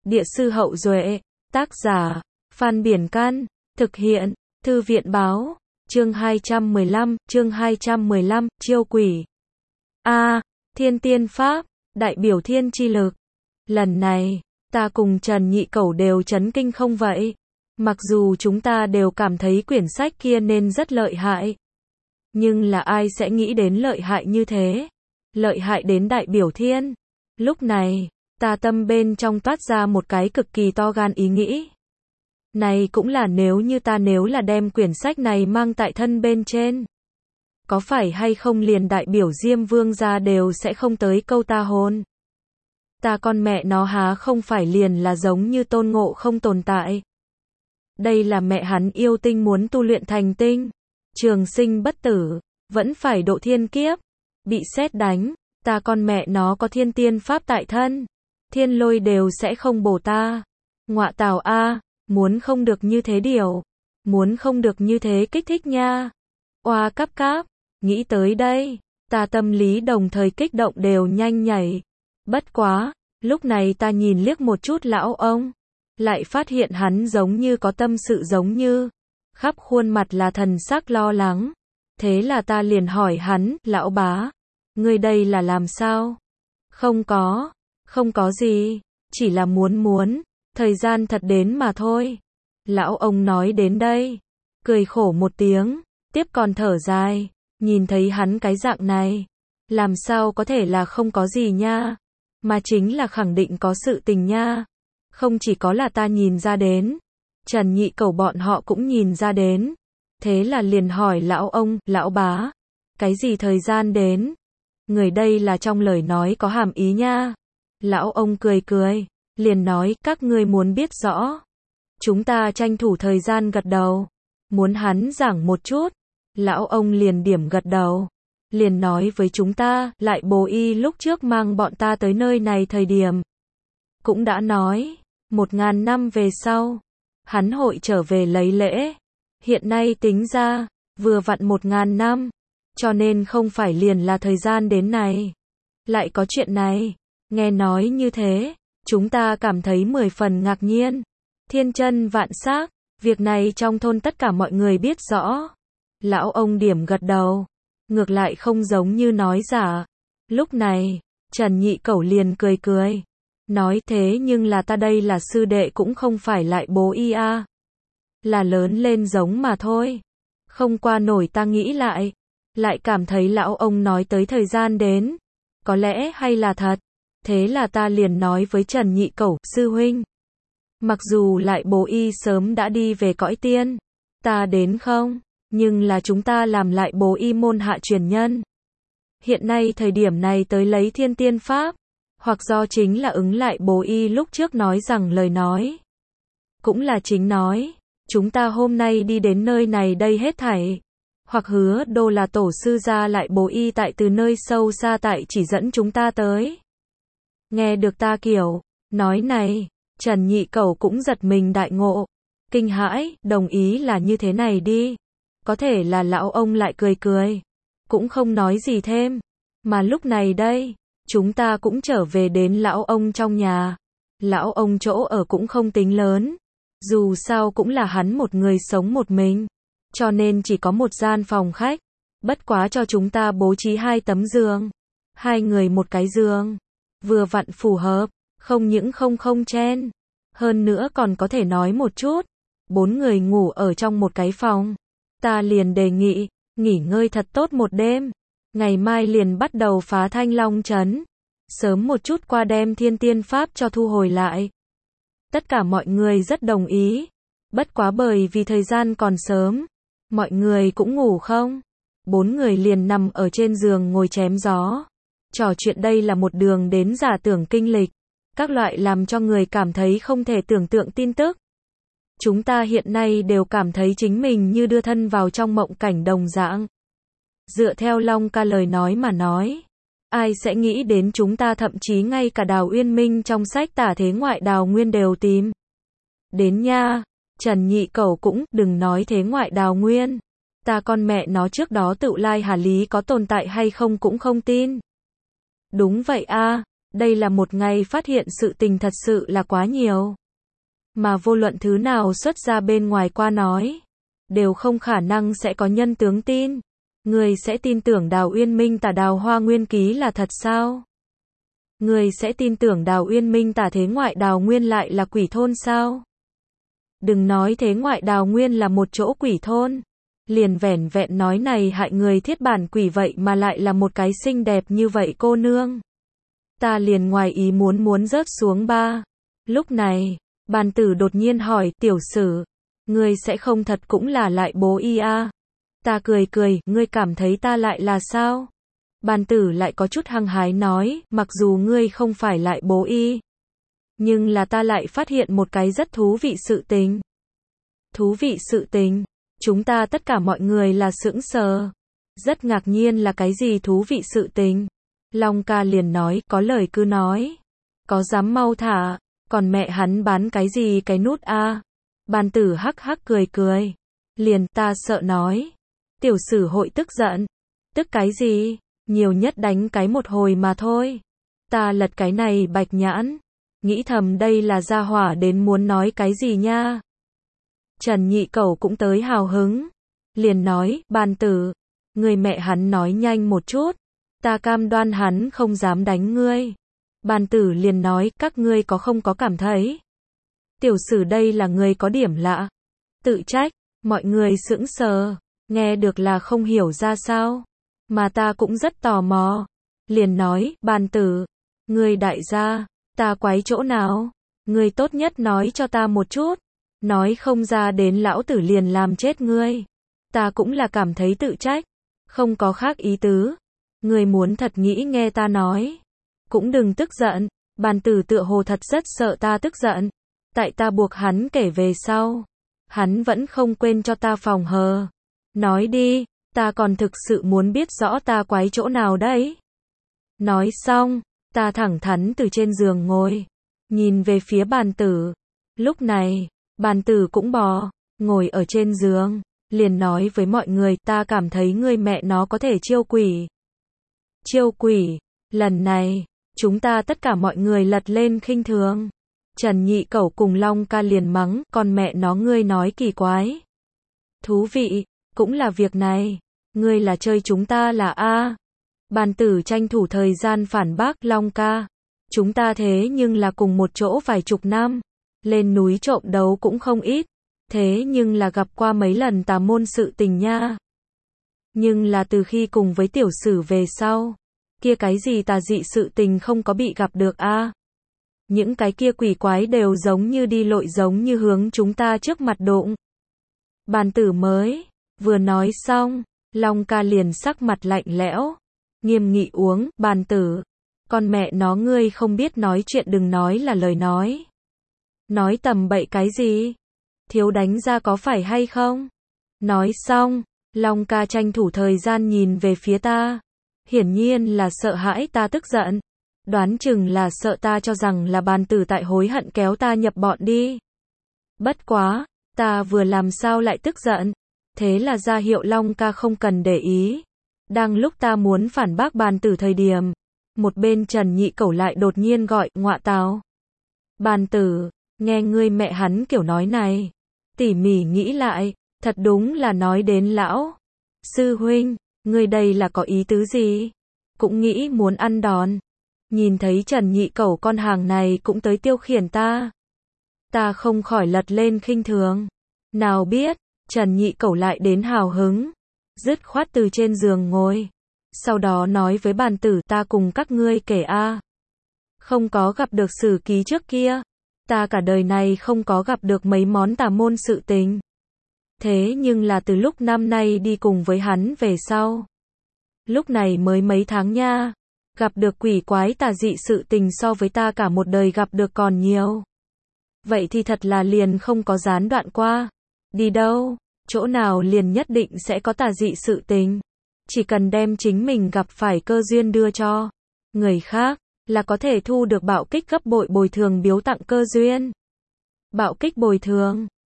Địa sư Hậu Duệ, tác giả, Phan Biển Căn, thực hiện, Thư viện Báo, chương 215, chiêu quỷ. Thiên tiên pháp, đại biểu thiên chi lực. Lần này, ta cùng Trần Nhị Cẩu đều chấn kinh không vậy? Mặc dù chúng ta đều cảm thấy quyển sách kia nên rất lợi hại. Nhưng là ai sẽ nghĩ đến lợi hại như thế? Lợi hại đến đại biểu thiên. Lúc này, ta tâm bên trong toát ra một cái cực kỳ to gan ý nghĩ. Này cũng là nếu là đem quyển sách này mang tại thân bên trên. Có phải hay không liền đại biểu Diêm Vương gia đều sẽ không tới câu ta hồn. Ta con mẹ nó há không phải liền là giống như Tôn Ngộ không tồn tại. Đây là mẹ hắn yêu tinh muốn tu luyện thành tinh. Trường sinh bất tử, vẫn phải độ thiên kiếp. Bị sét đánh, ta con mẹ nó có thiên tiên pháp tại thân. Thiên lôi đều sẽ không bổ ta. Ngọa tào a, muốn không được như thế điều. Muốn không được như thế kích thích nha. Oa cáp cáp, nghĩ tới đây, ta tâm lý đồng thời kích động đều nhanh nhảy. Bất quá, lúc này ta nhìn liếc một chút lão ông. Lại phát hiện hắn giống như có tâm sự giống như. Khắp khuôn mặt là thần sắc lo lắng. Thế là ta liền hỏi hắn, lão bá, ngươi đây là làm sao? Không có gì, chỉ là muốn, thời gian thật đến mà thôi. Lão ông nói đến đây, cười khổ một tiếng, tiếp còn thở dài, nhìn thấy hắn cái dạng này, làm sao có thể là không có gì nha, mà chính là khẳng định có sự tình nha. Không chỉ có là ta nhìn ra đến, Trần Nhị Cẩu bọn họ cũng nhìn ra đến. Thế là liền hỏi lão ông, lão bá, cái gì thời gian đến? Người đây là trong lời nói có hàm ý nha. Lão ông cười, liền nói, các ngươi muốn biết rõ. Chúng ta tranh thủ thời gian gật đầu. Muốn hắn giảng một chút. Lão ông liền điểm gật đầu. Liền nói với chúng ta, lại bồ y lúc trước mang bọn ta tới nơi này thời điểm. Cũng đã nói, 1000 năm về sau, hắn hội trở về lấy lễ. Hiện nay tính ra, vừa vặn 1000 năm, cho nên không phải liền là thời gian đến này. Lại có chuyện này, nghe nói như thế, chúng ta cảm thấy 10 phần ngạc nhiên. Thiên chân vạn xác, việc này trong thôn tất cả mọi người biết rõ. Lão ông điểm gật đầu, ngược lại không giống như nói giả. Lúc này, Trần Nhị Cẩu liền cười, nói thế nhưng là ta đây là sư đệ cũng không phải lại bố y a. Là lớn lên giống mà thôi. Không qua nổi ta nghĩ lại cảm thấy lão ông nói tới thời gian đến. Có lẽ hay là thật. Thế là ta liền nói với Trần Nhị Cẩu, sư huynh. Mặc dù lại bố y sớm đã đi về cõi tiên. Ta đến không? Nhưng là chúng ta làm lại bố y môn hạ truyền nhân. Hiện nay thời điểm này tới lấy thiên tiên pháp. Hoặc do chính là ứng lại bố y lúc trước nói rằng lời nói. Cũng là chính nói. Chúng ta hôm nay đi đến nơi này đây hết thảy. Hoặc hứa đô là tổ sư gia lại bố y tại từ nơi sâu xa tại chỉ dẫn chúng ta tới. Nghe được ta kiểu nói này, Trần Nhị Cẩu cũng giật mình đại ngộ. Kinh hãi, đồng ý là như thế này đi. Có thể là lão ông lại cười. Cũng không nói gì thêm. Mà lúc này đây, chúng ta cũng trở về đến lão ông trong nhà. Lão ông chỗ ở cũng không tính lớn. Dù sao cũng là hắn một người sống một mình. Cho nên chỉ có một gian phòng khách. Bất quá cho chúng ta bố trí 2 tấm giường. 2 người một cái giường. Vừa vặn phù hợp. Không những không chen. Hơn nữa còn có thể nói một chút. 4 người ngủ ở trong một cái phòng. Ta liền đề nghị, nghỉ ngơi thật tốt một đêm. Ngày mai liền bắt đầu phá Thanh Long trấn. Sớm một chút qua đem thiên tiên pháp cho thu hồi lại. Tất cả mọi người rất đồng ý. Bất quá bởi vì thời gian còn sớm. Mọi người cũng ngủ không? 4 người liền nằm ở trên giường ngồi chém gió. Trò chuyện đây là một đường đến giả tưởng kinh lịch. Các loại làm cho người cảm thấy không thể tưởng tượng tin tức. Chúng ta hiện nay đều cảm thấy chính mình như đưa thân vào trong mộng cảnh đồng dạng. Dựa theo Long ca lời nói mà nói. Ai sẽ nghĩ đến chúng ta thậm chí ngay cả Đào Uyên Minh trong sách tả thế ngoại Đào Nguyên đều tìm. Đến nha, Trần Nhị Cẩu cũng đừng nói thế ngoại Đào Nguyên. Ta con mẹ nó trước đó tự lai hà lý có tồn tại hay không cũng không tin. Đúng vậy a, Đây là một ngày phát hiện sự tình thật sự là quá nhiều. Mà vô luận thứ nào xuất ra bên ngoài qua nói, đều không khả năng sẽ có nhân tướng tin. Người sẽ tin tưởng Đào Uyên Minh tả Đào Hoa Nguyên ký là thật sao? Người sẽ tin tưởng Đào Uyên Minh tả thế ngoại Đào Nguyên lại là quỷ thôn sao? Đừng nói thế ngoại Đào Nguyên là một chỗ quỷ thôn. Liền vẻn vẹn nói này hại người thiết bản quỷ vậy mà lại là một cái xinh đẹp như vậy cô nương. Ta liền ngoài ý muốn rớt xuống ba. Lúc này, bàn tử đột nhiên hỏi, tiểu sử, ngươi sẽ không thật cũng là lại bố y a? Ta cười, ngươi cảm thấy ta lại là sao? Bàn tử lại có chút hăng hái nói, mặc dù ngươi không phải lại bố y, nhưng là ta lại phát hiện một cái rất thú vị sự tình. Thú vị sự tình? Chúng ta tất cả mọi người là sững sờ. Rất ngạc nhiên là cái gì thú vị sự tình? Long ca liền nói, có lời cứ nói. Có dám mau thả, còn mẹ hắn bán cái gì cái nút a? Bàn tử hắc hắc cười. Liền, ta sợ nói. Tiểu sử hội tức giận. Tức cái gì? Nhiều nhất đánh cái một hồi mà thôi. Ta lật cái này bạch nhãn. Nghĩ thầm đây là gia hỏa đến muốn nói cái gì nha. Trần Nhị Cẩu cũng tới hào hứng. Liền nói, bàn tử, người mẹ hắn nói nhanh một chút. Ta cam đoan hắn không dám đánh ngươi. Bàn tử liền nói, các ngươi có không có cảm thấy? Tiểu sử đây là người có điểm lạ. Tự trách, mọi người sững sờ, nghe được là không hiểu ra sao. Mà ta cũng rất tò mò. Liền nói, bàn tử, ngươi đại gia, ta quái chỗ nào? Ngươi tốt nhất nói cho ta một chút. Nói không ra đến lão tử liền làm chết ngươi. Ta cũng là cảm thấy tự trách. Không có khác ý tứ. Ngươi muốn thật nghĩ nghe ta nói. Cũng đừng tức giận. Bàn tử tựa hồ thật rất sợ ta tức giận. Tại ta buộc hắn kể về sau. Hắn vẫn không quên cho ta phòng hờ. Nói đi, ta còn thực sự muốn biết rõ ta quái chỗ nào đấy. Nói xong, ta thẳng thắn từ trên giường ngồi. Nhìn về phía bàn tử. Lúc này, bàn tử cũng bò, ngồi ở trên giường. Liền nói với mọi người, ta cảm thấy người mẹ nó có thể chiêu quỷ. Chiêu quỷ, lần này, chúng ta tất cả mọi người lật lên khinh thường. Trần Nhị Cẩu cùng Long ca liền mắng, con mẹ nó ngươi nói kỳ quái. Thú vị, cũng là việc này. Ngươi là chơi chúng ta là a. Bàn tử tranh thủ thời gian phản bác, Long ca. Chúng ta thế nhưng là cùng một chỗ vài chục năm. Lên núi trộm đấu cũng không ít. Thế nhưng là gặp qua mấy lần tà môn sự tình nha. Nhưng là từ khi cùng với tiểu sử về sau. Kia cái gì tà dị sự tình không có bị gặp được a. Những cái kia quỷ quái đều giống như đi lội giống như hướng chúng ta trước mặt đụng. Bàn tử mới vừa nói xong, Long ca liền sắc mặt lạnh lẽo, nghiêm nghị uống, bàn tử, con mẹ nó ngươi không biết nói chuyện đừng nói là lời nói. Nói tầm bậy cái gì? Thiếu đánh ra có phải hay không? Nói xong, Long ca tranh thủ thời gian nhìn về phía ta. Hiển nhiên là sợ hãi ta tức giận. Đoán chừng là sợ ta cho rằng là bàn tử tại hối hận kéo ta nhập bọn đi. Bất quá, ta vừa làm sao lại tức giận. Thế là ra hiệu Long ca không cần để ý. Đang lúc ta muốn phản bác bàn tử thời điểm. Một bên Trần Nhị Cẩu lại đột nhiên gọi, ngọa tào. Bàn tử, nghe ngươi mẹ hắn kiểu nói này. Tỉ mỉ nghĩ lại, thật đúng là nói đến lão. Sư huynh, ngươi đây là có ý tứ gì? Cũng nghĩ muốn ăn đòn. Nhìn thấy Trần Nhị Cẩu con hàng này cũng tới tiêu khiển ta. Ta không khỏi lật lên khinh thường. Nào biết, Trần Nhị Cẩu lại đến hào hứng. Dứt khoát từ trên giường ngồi. Sau đó nói với bàn tử, ta cùng các ngươi kể a. Không có gặp được sử ký trước kia. Ta cả đời này không có gặp được mấy món tà môn sự tình. Thế nhưng là từ lúc năm nay đi cùng với hắn về sau. Lúc này mới mấy tháng nha. Gặp được quỷ quái tà dị sự tình so với ta cả một đời gặp được còn nhiều. Vậy thì thật là liền không có gián đoạn qua. Đi đâu, chỗ nào liền nhất định sẽ có tà dị sự tình. Chỉ cần đem chính mình gặp phải cơ duyên đưa cho người khác, là có thể thu được bạo kích gấp bội bồi thường biếu tặng cơ duyên. Bạo kích bồi thường.